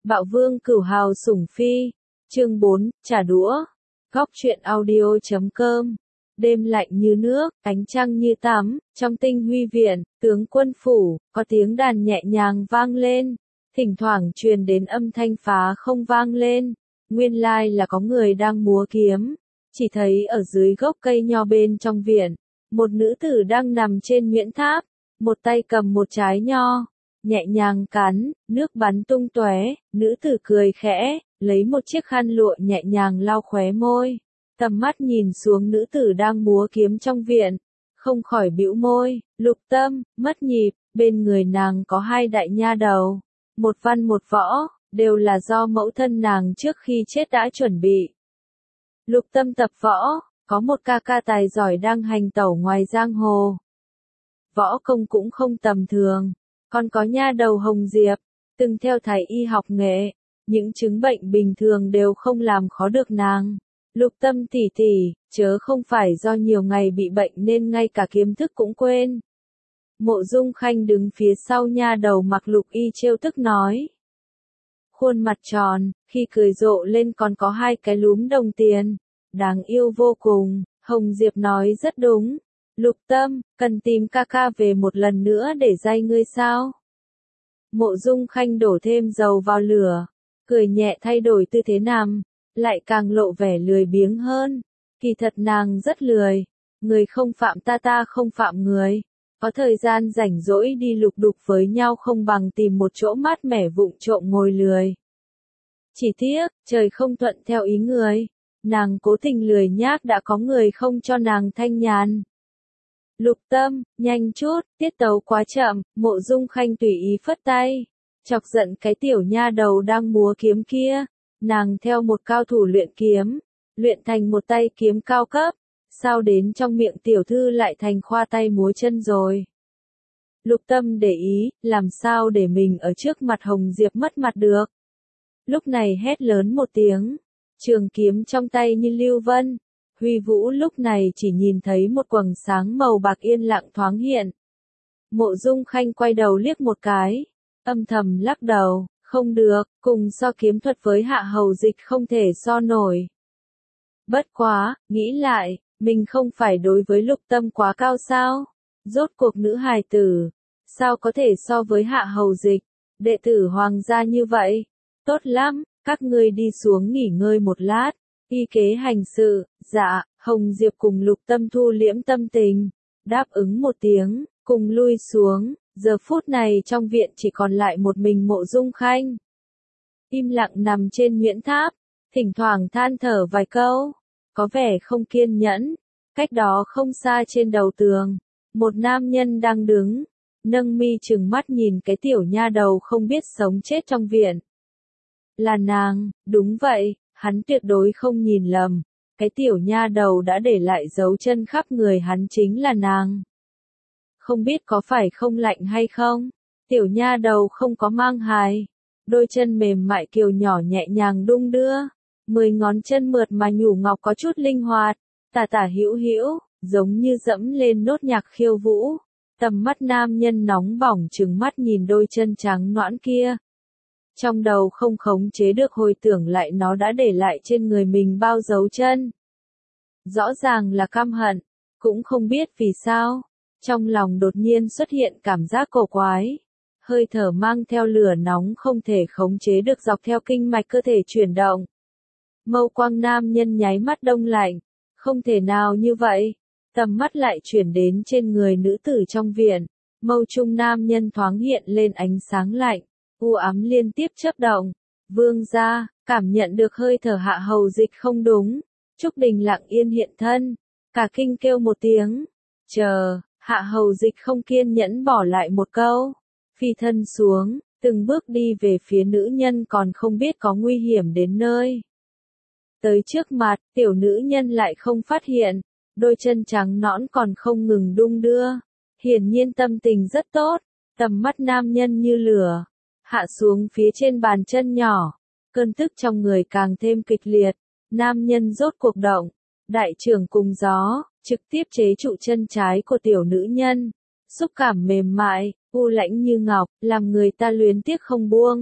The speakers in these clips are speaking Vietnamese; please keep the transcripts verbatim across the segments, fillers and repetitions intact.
Bạo vương cửu hào sủng phi. Chương bốn, trả đũa. Góc truyện audio chấm com. Đêm lạnh như nước, ánh trăng như tắm, trong tinh huy viện, tướng quân phủ, có tiếng đàn nhẹ nhàng vang lên, thỉnh thoảng truyền đến âm thanh phá không vang lên. Nguyên lai là có người đang múa kiếm. Chỉ thấy ở dưới gốc cây nho bên trong viện, một nữ tử đang nằm trên nguyễn tháp, một tay cầm một trái nho, nhẹ nhàng cắn, nước bắn tung tóe. Nữ tử cười khẽ, lấy một chiếc khăn lụa nhẹ nhàng lau khóe môi, tầm mắt nhìn xuống nữ tử đang múa kiếm trong viện, không khỏi bĩu môi. Lục Tâm, mất nhịp. Bên người nàng có hai đại nha đầu, một văn một võ, đều là do mẫu thân nàng trước khi chết đã chuẩn bị. Lục Tâm tập võ, có một ca ca tài giỏi đang hành tẩu ngoài giang hồ. Võ công cũng không tầm thường, còn có nha đầu Hồng Diệp, từng theo thầy y học nghệ, những chứng bệnh bình thường đều không làm khó được nàng. Lục Tâm tỷ tỷ, chớ không phải do nhiều ngày bị bệnh nên ngay cả kiếm thức cũng quên. Mộ Dung Khanh đứng phía sau nha đầu mặc lục y trêu tức nói. Khuôn mặt tròn, khi cười rộ lên còn có hai cái lúm đồng tiền, đáng yêu vô cùng. Hồng Diệp nói rất đúng. Lục Tâm, cần tìm ca ca về một lần nữa để dạy ngươi sao? Mộ Dung Khanh đổ thêm dầu vào lửa, cười nhẹ thay đổi tư thế nằm, lại càng lộ vẻ lười biếng hơn. Kỳ thật nàng rất lười, người không phạm ta ta không phạm người. Có thời gian rảnh rỗi đi lục đục với nhau không bằng tìm một chỗ mát mẻ vụng trộm ngồi lười. Chỉ tiếc, trời không thuận theo ý người, nàng cố tình lười nhác đã có người không cho nàng thanh nhàn. Lục Tâm, nhanh chút, tiết tấu quá chậm. Mộ Dung Khanh tùy ý phất tay, chọc giận cái tiểu nha đầu đang múa kiếm kia. Nàng theo một cao thủ luyện kiếm, luyện thành một tay kiếm cao cấp, sao đến trong miệng tiểu thư lại thành khoa tay múa chân rồi. Lục Tâm để ý, làm sao để mình ở trước mặt Hồng Diệp mất mặt được. Lúc này hét lớn một tiếng, trường kiếm trong tay như lưu vân, huy vũ. Lúc này chỉ nhìn thấy một quầng sáng màu bạc yên lặng thoáng hiện. Mộ Dung Khanh quay đầu liếc một cái, âm thầm lắc đầu, không được, cùng so kiếm thuật với Hạ Hầu Dịch không thể so nổi. Bất quá, nghĩ lại, mình không phải đối với Lục Tâm quá cao sao? Rốt cuộc nữ hài tử, sao có thể so với Hạ Hầu Dịch, đệ tử hoàng gia như vậy? Tốt lắm, các ngươi đi xuống nghỉ ngơi một lát, y kế hành sự. Dạ. Hồng Diệp cùng Lục Tâm thu liễm tâm tình, đáp ứng một tiếng, cùng lui xuống. Giờ phút này trong viện chỉ còn lại một mình Mộ Dung Khanh. Im lặng nằm trên nguyễn tháp, thỉnh thoảng than thở vài câu, có vẻ không kiên nhẫn. Cách đó không xa trên đầu tường, một nam nhân đang đứng, nâng mi trừng mắt nhìn cái tiểu nha đầu không biết sống chết trong viện. Là nàng, đúng vậy, hắn tuyệt đối không nhìn lầm. Cái tiểu nha đầu đã để lại dấu chân khắp người hắn chính là nàng. Không biết có phải không lạnh hay không? Tiểu nha đầu không có mang hài, đôi chân mềm mại kiều nhỏ nhẹ nhàng đung đưa, mười ngón chân mượt mà nhũ ngọc có chút linh hoạt, tả tả hữu hữu, giống như dẫm lên nốt nhạc khiêu vũ. Tầm mắt nam nhân nóng bỏng trừng mắt nhìn đôi chân trắng nõn kia. Trong đầu không khống chế được hồi tưởng lại nó đã để lại trên người mình bao dấu chân. Rõ ràng là căm hận, cũng không biết vì sao. Trong lòng đột nhiên xuất hiện cảm giác cổ quái. Hơi thở mang theo lửa nóng không thể khống chế được dọc theo kinh mạch cơ thể chuyển động. Mâu quang nam nhân nháy mắt đông lạnh. Không thể nào như vậy. Tầm mắt lại chuyển đến trên người nữ tử trong viện. Mâu trung nam nhân thoáng hiện lên ánh sáng lạnh. U ám liên tiếp chớp động. Vương gia, cảm nhận được hơi thở Hạ Hầu Dịch không đúng. Trúc Đình lặng yên hiện thân. Cả kinh kêu một tiếng. Chờ. Hạ Hầu Dịch không kiên nhẫn bỏ lại một câu. Phi thân xuống, từng bước đi về phía nữ nhân còn không biết có nguy hiểm đến nơi. Tới trước mặt, tiểu nữ nhân lại không phát hiện. Đôi chân trắng nõn còn không ngừng đung đưa. Hiển nhiên tâm tình rất tốt. Tầm mắt nam nhân như lửa. Hạ xuống phía trên bàn chân nhỏ. Cơn tức trong người càng thêm kịch liệt. Nam nhân rốt cuộc động. Đại trưởng cùng gió, trực tiếp chế trụ chân trái của tiểu nữ nhân. Xúc cảm mềm mại, u lãnh như ngọc, làm người ta luyến tiếc không buông.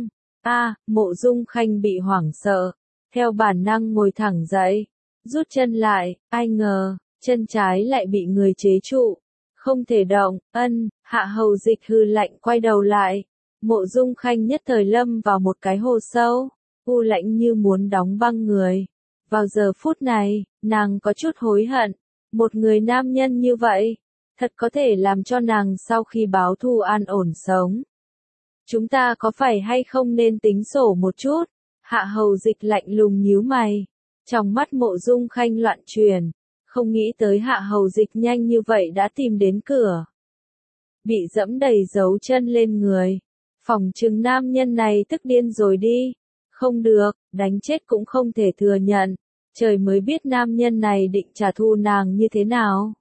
A, Mộ Dung Khanh bị hoảng sợ, theo bản năng ngồi thẳng dậy, rút chân lại, ai ngờ, chân trái lại bị người chế trụ, không thể động. Ân, Hạ Hầu Dịch hừ lạnh quay đầu lại, Mộ Dung Khanh nhất thời lâm vào một cái hồ sâu, u lạnh như muốn đóng băng người. Vào giờ phút này, nàng có chút hối hận, một người nam nhân như vậy, thật có thể làm cho nàng sau khi báo thù an ổn sống. Chúng ta có phải hay không nên tính sổ một chút? Hạ Hầu Dịch lạnh lùng nhíu mày, trong mắt Mộ Dung Khanh loạn chuyển, không nghĩ tới Hạ Hầu Dịch nhanh như vậy đã tìm đến cửa. Bị dẫm đầy dấu chân lên người, phỏng chừng nam nhân này tức điên rồi đi. Không được, đánh chết cũng không thể thừa nhận, trời mới biết nam nhân này định trả thù nàng như thế nào.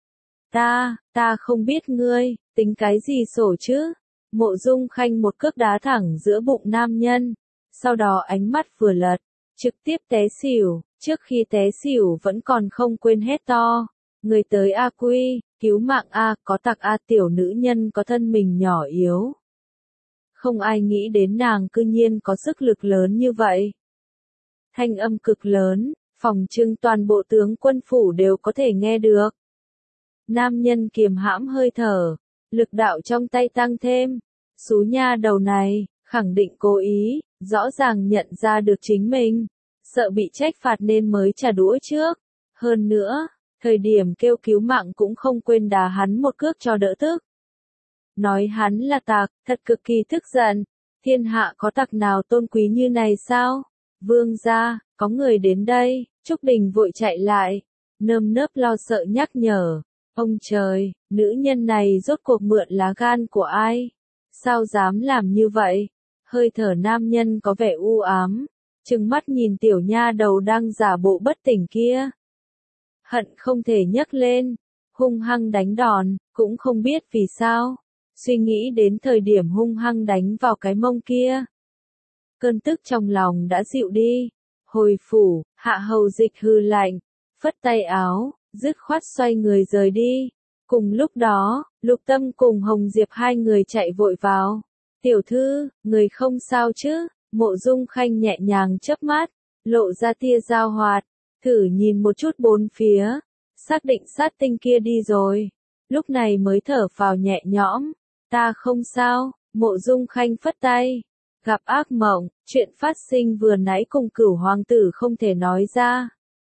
Ta, ta không biết ngươi, tính cái gì sổ chứ? Mộ Dung Khanh một cước đá thẳng giữa bụng nam nhân, sau đó ánh mắt vừa lật, trực tiếp té xỉu, trước khi té xỉu vẫn còn không quên hét to. Người tới A Quy, cứu mạng A, có tặc A, tiểu nữ nhân có thân mình nhỏ yếu. Không ai nghĩ đến nàng cư nhiên có sức lực lớn như vậy. Thanh âm cực lớn, phòng trưng toàn bộ tướng quân phủ đều có thể nghe được. Nam nhân kiềm hãm hơi thở, lực đạo trong tay tăng thêm. Xú nha đầu này, khẳng định cố ý, rõ ràng nhận ra được chính mình, sợ bị trách phạt nên mới trả đũa trước. Hơn nữa, thời điểm kêu cứu mạng cũng không quên đá hắn một cước cho đỡ tức. Nói hắn là tặc, thật cực kỳ tức giận. Thiên hạ có tặc nào tôn quý như này sao? Vương gia, có người đến đây. Trúc Đình vội chạy lại, nơm nớp lo sợ nhắc nhở. Ông trời, nữ nhân này rốt cuộc mượn lá gan của ai? Sao dám làm như vậy? Hơi thở nam nhân có vẻ u ám, trừng mắt nhìn tiểu nha đầu đang giả bộ bất tỉnh kia. Hận không thể nhấc lên, hung hăng đánh đòn, cũng không biết vì sao. Suy nghĩ đến thời điểm hung hăng đánh vào cái mông kia. Cơn tức trong lòng đã dịu đi. Hồi phủ, Hạ Hầu Dịch hừ lạnh, phất tay áo, dứt khoát xoay người rời đi. Cùng lúc đó, Lục Tâm cùng Hồng Diệp hai người chạy vội vào. Tiểu thư, người không sao chứ? Mộ Dung Khanh nhẹ nhàng chớp mắt, lộ ra tia dao hoạt, thử nhìn một chút bốn phía, xác định sát tinh kia đi rồi. Lúc này mới thở phào nhẹ nhõm. Ta không sao, Mộ Dung Khanh phất tay. Gặp ác mộng, chuyện phát sinh vừa nãy cùng Cửu hoàng tử không thể nói ra.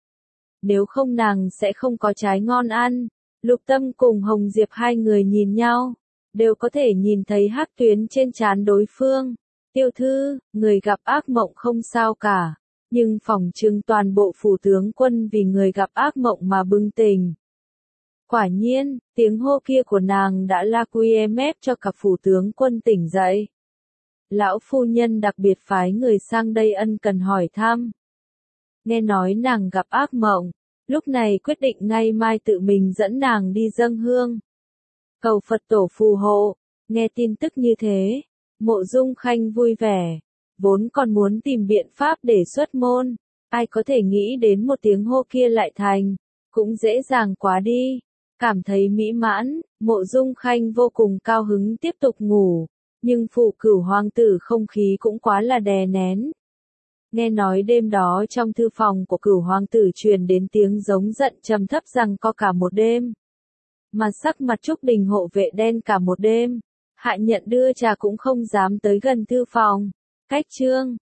Nếu không nàng sẽ không có trái ngon ăn. Lục Tâm cùng Hồng Diệp hai người nhìn nhau, đều có thể nhìn thấy hắc tuyến trên trán đối phương. Tiểu thư, người gặp ác mộng không sao cả, nhưng phỏng chừng toàn bộ phủ tướng quân vì người gặp ác mộng mà bừng tỉnh. Quả nhiên, tiếng hô kia của nàng đã la quy em ép cho cả phủ tướng quân tỉnh dậy. Lão phu nhân đặc biệt phái người sang đây ân cần hỏi thăm. Nghe nói nàng gặp ác mộng, lúc này quyết định ngay mai tự mình dẫn nàng đi dâng hương. Cầu Phật tổ phù hộ. Nghe tin tức như thế, Mộ Dung Khanh vui vẻ, vốn còn muốn tìm biện pháp để xuất môn, ai có thể nghĩ đến một tiếng hô kia lại thành, cũng dễ dàng quá đi. Cảm thấy mỹ mãn, Mộ Dung Khanh vô cùng cao hứng tiếp tục ngủ, nhưng phủ Cửu hoàng tử không khí cũng quá là đè nén. Nghe nói đêm đó trong thư phòng của Cửu hoàng tử truyền đến tiếng giống giận trầm thấp rằng có cả một đêm. Mà sắc mặt Trúc Đình hộ vệ đen cả một đêm, Hạ Nhận đưa trà cũng không dám tới gần thư phòng. Cách chương